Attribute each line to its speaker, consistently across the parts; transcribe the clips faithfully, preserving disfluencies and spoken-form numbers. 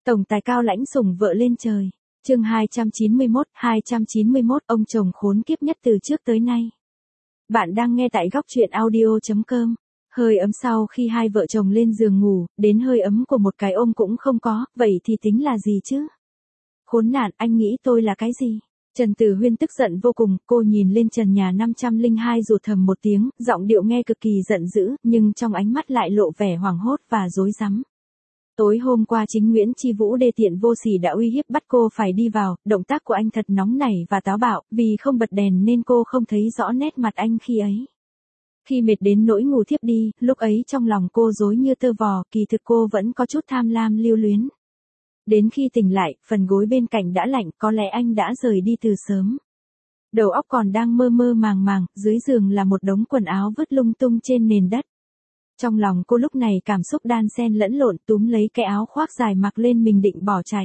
Speaker 1: Tổng tài cao lãnh sủng vợ lên trời. Chương hai trăm chín mươi mốt, hai trăm chín mươi mốt ông chồng khốn kiếp nhất từ trước tới nay. Bạn đang nghe tại góc truyện audio chấm com. Hơi ấm sau khi hai vợ chồng lên giường ngủ, đến hơi ấm của một cái ôm cũng không có, vậy thì tính là gì chứ? Khốn nạn, anh nghĩ tôi là cái gì? Trần Tử Huyên tức giận vô cùng, cô nhìn lên trần nhà năm trăm lẻ hai rụt thầm một tiếng, giọng điệu nghe cực kỳ giận dữ, nhưng trong ánh mắt lại lộ vẻ hoảng hốt và rối rắm. Tối hôm qua chính Nguyễn Chi Vũ đê tiện vô sỉ đã uy hiếp bắt cô phải đi vào, động tác của anh thật nóng nảy và táo bạo, vì không bật đèn nên cô không thấy rõ nét mặt anh khi ấy. Khi mệt đến nỗi ngủ thiếp đi, lúc ấy trong lòng cô rối như tơ vò, kỳ thực cô vẫn có chút tham lam lưu luyến. Đến khi tỉnh lại, phần gối bên cạnh đã lạnh, có lẽ anh đã rời đi từ sớm. Đầu óc còn đang mơ mơ màng màng, dưới giường là một đống quần áo vứt lung tung trên nền đất. Trong lòng cô lúc này cảm xúc đan xen lẫn lộn, túm lấy cái áo khoác dài mặc lên mình định bỏ chạy.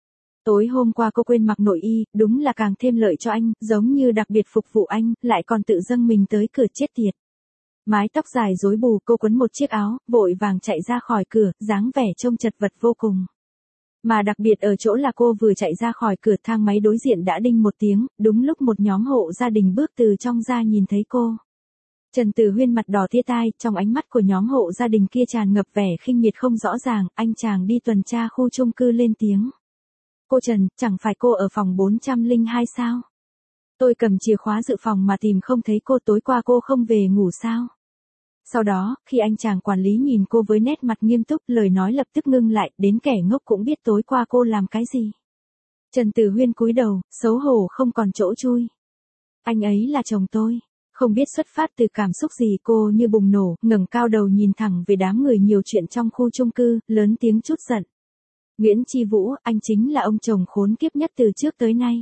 Speaker 1: Tối hôm qua cô quên mặc nội y, đúng là càng thêm lợi cho anh, giống như đặc biệt phục vụ anh, lại còn tự dâng mình tới cửa chết tiệt. Mái tóc dài rối bù, cô quấn một chiếc áo, vội vàng chạy ra khỏi cửa, dáng vẻ trông chật vật vô cùng. Mà đặc biệt ở chỗ là cô vừa chạy ra khỏi cửa, thang máy đối diện đã đinh một tiếng, đúng lúc một nhóm hộ gia đình bước từ trong ra nhìn thấy cô. Trần Tử Huyên mặt đỏ tía tai, trong ánh mắt của nhóm hộ gia đình kia tràn ngập vẻ khinh miệt không rõ ràng, anh chàng đi tuần tra khu chung cư lên tiếng. Cô Trần, chẳng phải cô ở phòng bốn trăm lẻ hai sao? Tôi cầm chìa khóa dự phòng mà tìm không thấy cô, tối qua cô không về ngủ sao? Sau đó, khi anh chàng quản lý nhìn cô với nét mặt nghiêm túc, lời nói lập tức ngưng lại, đến kẻ ngốc cũng biết tối qua cô làm cái gì. Trần Tử Huyên cúi đầu, xấu hổ không còn chỗ chui. Anh ấy là chồng tôi. Không biết xuất phát từ cảm xúc gì, cô như bùng nổ, ngẩng cao đầu nhìn thẳng về đám người nhiều chuyện trong khu chung cư, lớn tiếng trút giận. Nguyễn Chi Vũ, anh chính là ông chồng khốn kiếp nhất từ trước tới nay.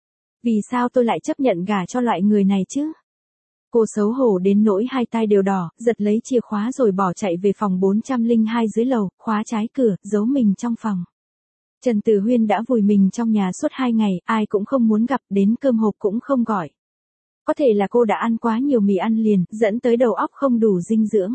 Speaker 1: Vì sao tôi lại chấp nhận gả cho loại người này chứ? Cô xấu hổ đến nỗi hai tay đều đỏ, giật lấy chìa khóa rồi bỏ chạy về phòng bốn trăm lẻ hai dưới lầu, khóa trái cửa, giấu mình trong phòng. Trần Tử Huyên đã vùi mình trong nhà suốt hai ngày, ai cũng không muốn gặp, đến cơm hộp cũng không gọi. Có thể là cô đã ăn quá nhiều mì ăn liền, dẫn tới đầu óc không đủ dinh dưỡng.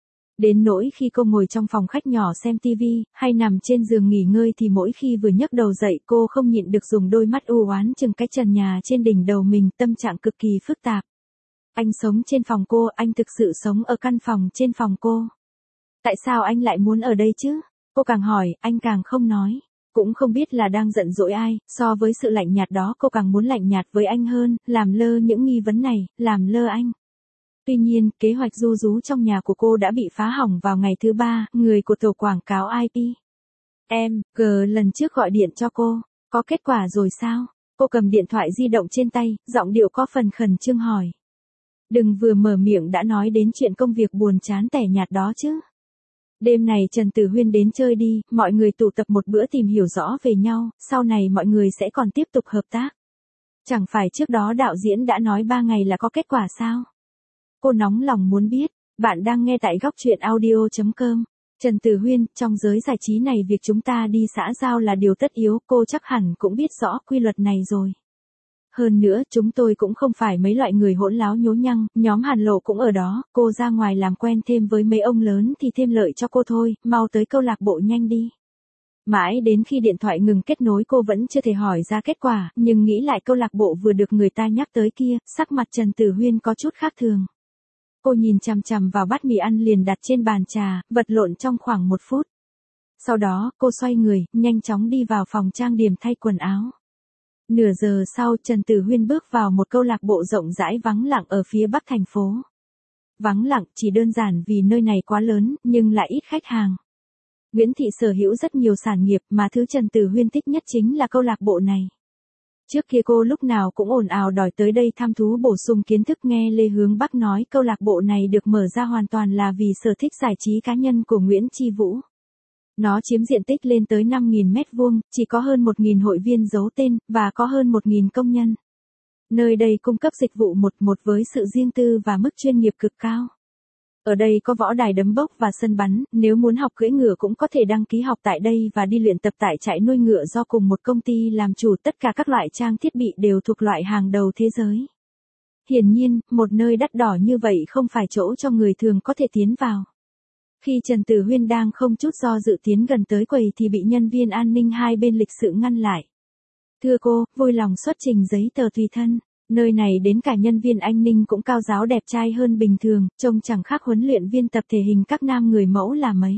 Speaker 1: Đến nỗi khi cô ngồi trong phòng khách nhỏ xem tivi, hay nằm trên giường nghỉ ngơi thì mỗi khi vừa nhấc đầu dậy cô không nhịn được dùng đôi mắt u oán chừng cái trần nhà trên đỉnh đầu mình, tâm trạng cực kỳ phức tạp. Anh sống trên phòng cô, anh thực sự sống ở căn phòng trên phòng cô. Tại sao anh lại muốn ở đây chứ? Cô càng hỏi, anh càng không nói. Cũng không biết là đang giận dỗi ai, so với sự lạnh nhạt đó cô càng muốn lạnh nhạt với anh hơn, làm lơ những nghi vấn này, làm lơ anh. Tuy nhiên, kế hoạch ru rú trong nhà của cô đã bị phá hỏng vào ngày thứ ba, người của tổ quảng cáo i pê. Em, G lần trước gọi điện cho cô, có kết quả rồi sao? Cô cầm điện thoại di động trên tay, giọng điệu có phần khẩn trương hỏi. Đừng vừa mở miệng đã nói đến chuyện công việc buồn chán tẻ nhạt đó chứ. Đêm này Trần Tử Huyên đến chơi đi, mọi người tụ tập một bữa tìm hiểu rõ về nhau, sau này mọi người sẽ còn tiếp tục hợp tác. Chẳng phải trước đó đạo diễn đã nói ba ngày là có kết quả sao? Cô nóng lòng muốn biết, bạn đang nghe tại góc truyện audio chấm com. Trần Tử Huyên, trong giới giải trí này việc chúng ta đi xã giao là điều tất yếu, cô chắc hẳn cũng biết rõ quy luật này rồi. Hơn nữa, chúng tôi cũng không phải mấy loại người hỗn láo nhố nhăng, nhóm Hàn Lộ cũng ở đó, cô ra ngoài làm quen thêm với mấy ông lớn thì thêm lợi cho cô thôi, mau tới câu lạc bộ nhanh đi. Mãi đến khi điện thoại ngừng kết nối cô vẫn chưa thể hỏi ra kết quả, nhưng nghĩ lại câu lạc bộ vừa được người ta nhắc tới kia, sắc mặt Trần Tử Huyên có chút khác thường. Cô nhìn chằm chằm vào bát mì ăn liền đặt trên bàn trà, vật lộn trong khoảng một phút. Sau đó, cô xoay người, nhanh chóng đi vào phòng trang điểm thay quần áo. Nửa giờ sau, Trần Tử Huyên bước vào một câu lạc bộ rộng rãi vắng lặng ở phía bắc thành phố. Vắng lặng chỉ đơn giản vì nơi này quá lớn, nhưng lại ít khách hàng. Nguyễn Thị sở hữu rất nhiều sản nghiệp mà thứ Trần Tử Huyên thích nhất chính là câu lạc bộ này. Trước kia cô lúc nào cũng ồn ào đòi tới đây thăm thú bổ sung kiến thức, nghe Lê Hướng Bắc nói câu lạc bộ này được mở ra hoàn toàn là vì sở thích giải trí cá nhân của Nguyễn Chi Vũ. Nó chiếm diện tích lên tới năm nghìn mét vuông, chỉ có hơn một nghìn hội viên giấu tên, và có hơn một nghìn công nhân. Nơi đây cung cấp dịch vụ một một với sự riêng tư và mức chuyên nghiệp cực cao. Ở đây có võ đài đấm bốc và sân bắn, nếu muốn học cưỡi ngựa cũng có thể đăng ký học tại đây và đi luyện tập tại trại nuôi ngựa do cùng một công ty làm chủ, tất cả các loại trang thiết bị đều thuộc loại hàng đầu thế giới. Hiển nhiên, một nơi đắt đỏ như vậy không phải chỗ cho người thường có thể tiến vào. Khi Trần Tử Huyên đang không chút do dự tiến gần tới quầy thì bị nhân viên an ninh hai bên lịch sự ngăn lại. Thưa cô, vui lòng xuất trình giấy tờ tùy thân. Nơi này đến cả nhân viên an ninh cũng cao ráo đẹp trai hơn bình thường, trông chẳng khác huấn luyện viên tập thể hình các nam người mẫu là mấy.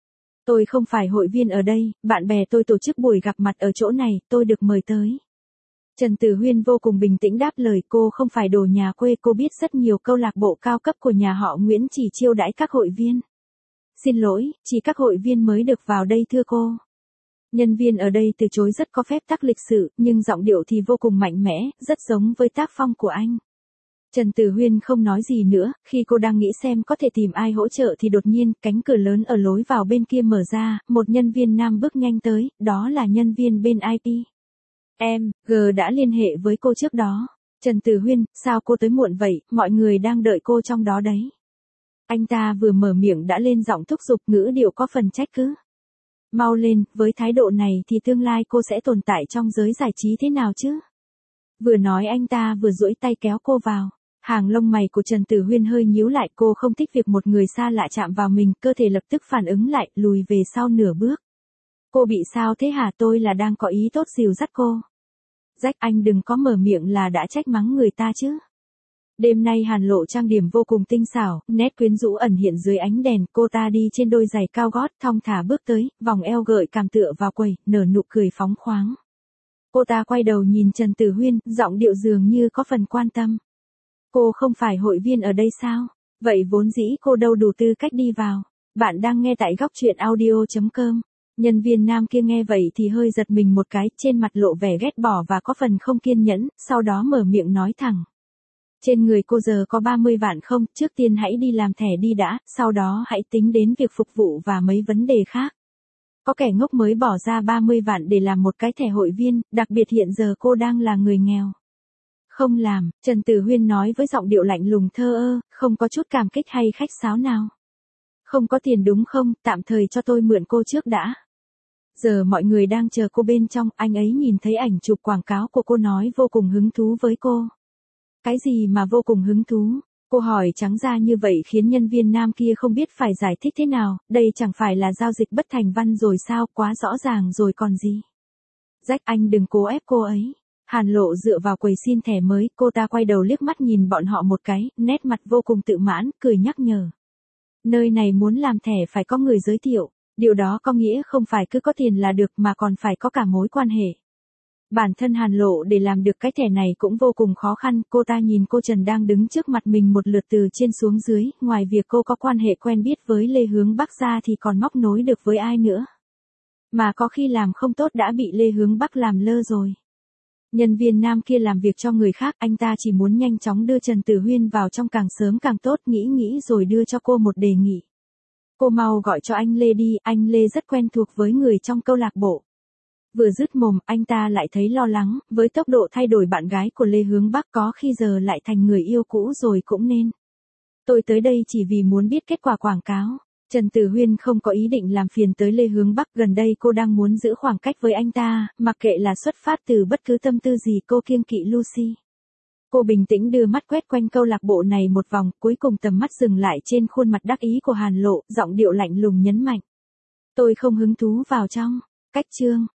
Speaker 1: Tôi không phải hội viên ở đây, bạn bè tôi tổ chức buổi gặp mặt ở chỗ này, tôi được mời tới. Trần Tử Huyên vô cùng bình tĩnh đáp lời, cô không phải đồ nhà quê, cô biết rất nhiều câu lạc bộ cao cấp của nhà họ Nguyễn chỉ chiêu đãi các hội viên. Xin lỗi, chỉ các hội viên mới được vào đây thưa cô. Nhân viên ở đây từ chối rất có phép tắc lịch sự, nhưng giọng điệu thì vô cùng mạnh mẽ, rất giống với tác phong của anh. Trần Tử Huyên không nói gì nữa, khi cô đang nghĩ xem có thể tìm ai hỗ trợ thì đột nhiên cánh cửa lớn ở lối vào bên kia mở ra, một nhân viên nam bước nhanh tới, đó là nhân viên bên i pê. Em, G đã liên hệ với cô trước đó. Trần Tử Huyên, sao cô tới muộn vậy, mọi người đang đợi cô trong đó đấy. Anh ta vừa mở miệng đã lên giọng thúc giục, ngữ điệu có phần trách cứ. Mau lên, với thái độ này thì tương lai cô sẽ tồn tại trong giới giải trí thế nào chứ? Vừa nói anh ta vừa duỗi tay kéo cô vào. Hàng lông mày của Trần Tử Huyên hơi nhíu lại, cô không thích việc một người xa lạ chạm vào mình, cơ thể lập tức phản ứng lại, lùi về sau nửa bước. Cô bị sao thế hả, tôi là đang có ý tốt dìu dắt cô. Rách, anh đừng có mở miệng là đã trách mắng người ta chứ. Đêm nay Hàn Lộ trang điểm vô cùng tinh xảo, nét quyến rũ ẩn hiện dưới ánh đèn, cô ta đi trên đôi giày cao gót, thong thả bước tới, vòng eo gợi cảm tựa vào quầy, nở nụ cười phóng khoáng. Cô ta quay đầu nhìn Trần Tử Huyên, giọng điệu dường như có phần quan tâm. Cô không phải hội viên ở đây sao? Vậy vốn dĩ cô đâu đủ tư cách đi vào. Bạn đang nghe tại góc truyện audio chấm com. Nhân viên nam kia nghe vậy thì hơi giật mình một cái, trên mặt lộ vẻ ghét bỏ và có phần không kiên nhẫn, sau đó mở miệng nói thẳng. Trên người cô giờ có ba mươi vạn không, trước tiên hãy đi làm thẻ đi đã, sau đó hãy tính đến việc phục vụ và mấy vấn đề khác. Có kẻ ngốc mới bỏ ra ba mươi vạn để làm một cái thẻ hội viên, đặc biệt hiện giờ cô đang là người nghèo. Không làm, Trần Tử Huyên nói với giọng điệu lạnh lùng thơ ơ, không có chút cảm kích hay khách sáo nào. Không có tiền đúng không, tạm thời cho tôi mượn cô trước đã. Giờ mọi người đang chờ cô bên trong, anh ấy nhìn thấy ảnh chụp quảng cáo của cô nói vô cùng hứng thú với cô. Cái gì mà vô cùng hứng thú? Cô hỏi trắng ra như vậy khiến nhân viên nam kia không biết phải giải thích thế nào, đây chẳng phải là giao dịch bất thành văn rồi sao, quá rõ ràng rồi còn gì. Rách, anh đừng cố ép cô ấy. Hàn Lộ dựa vào quầy xin thẻ mới, cô ta quay đầu liếc mắt nhìn bọn họ một cái, nét mặt vô cùng tự mãn, cười nhắc nhở. Nơi này muốn làm thẻ phải có người giới thiệu, điều đó có nghĩa không phải cứ có tiền là được mà còn phải có cả mối quan hệ. Bản thân Hàn Lộ để làm được cái thẻ này cũng vô cùng khó khăn, cô ta nhìn cô Trần đang đứng trước mặt mình một lượt từ trên xuống dưới, ngoài việc cô có quan hệ quen biết với Lê Hướng Bắc ra thì còn móc nối được với ai nữa. Mà có khi làm không tốt đã bị Lê Hướng Bắc làm lơ rồi. Nhân viên nam kia làm việc cho người khác, anh ta chỉ muốn nhanh chóng đưa Trần Tử Huyên vào trong càng sớm càng tốt, nghĩ nghĩ rồi đưa cho cô một đề nghị. Cô mau gọi cho anh Lê đi, anh Lê rất quen thuộc với người trong câu lạc bộ. Vừa dứt mồm, anh ta lại thấy lo lắng, với tốc độ thay đổi bạn gái của Lê Hướng Bắc có khi giờ lại thành người yêu cũ rồi cũng nên. Tôi tới đây chỉ vì muốn biết kết quả quảng cáo. Trần Tử Huyên không có ý định làm phiền tới Lê Hướng Bắc, gần đây cô đang muốn giữ khoảng cách với anh ta, mặc kệ là xuất phát từ bất cứ tâm tư gì cô kiêng kỵ Lucy. Cô bình tĩnh đưa mắt quét quanh câu lạc bộ này một vòng, cuối cùng tầm mắt dừng lại trên khuôn mặt đắc ý của Hàn Lộ, giọng điệu lạnh lùng nhấn mạnh. Tôi không hứng thú vào trong. Cách chương.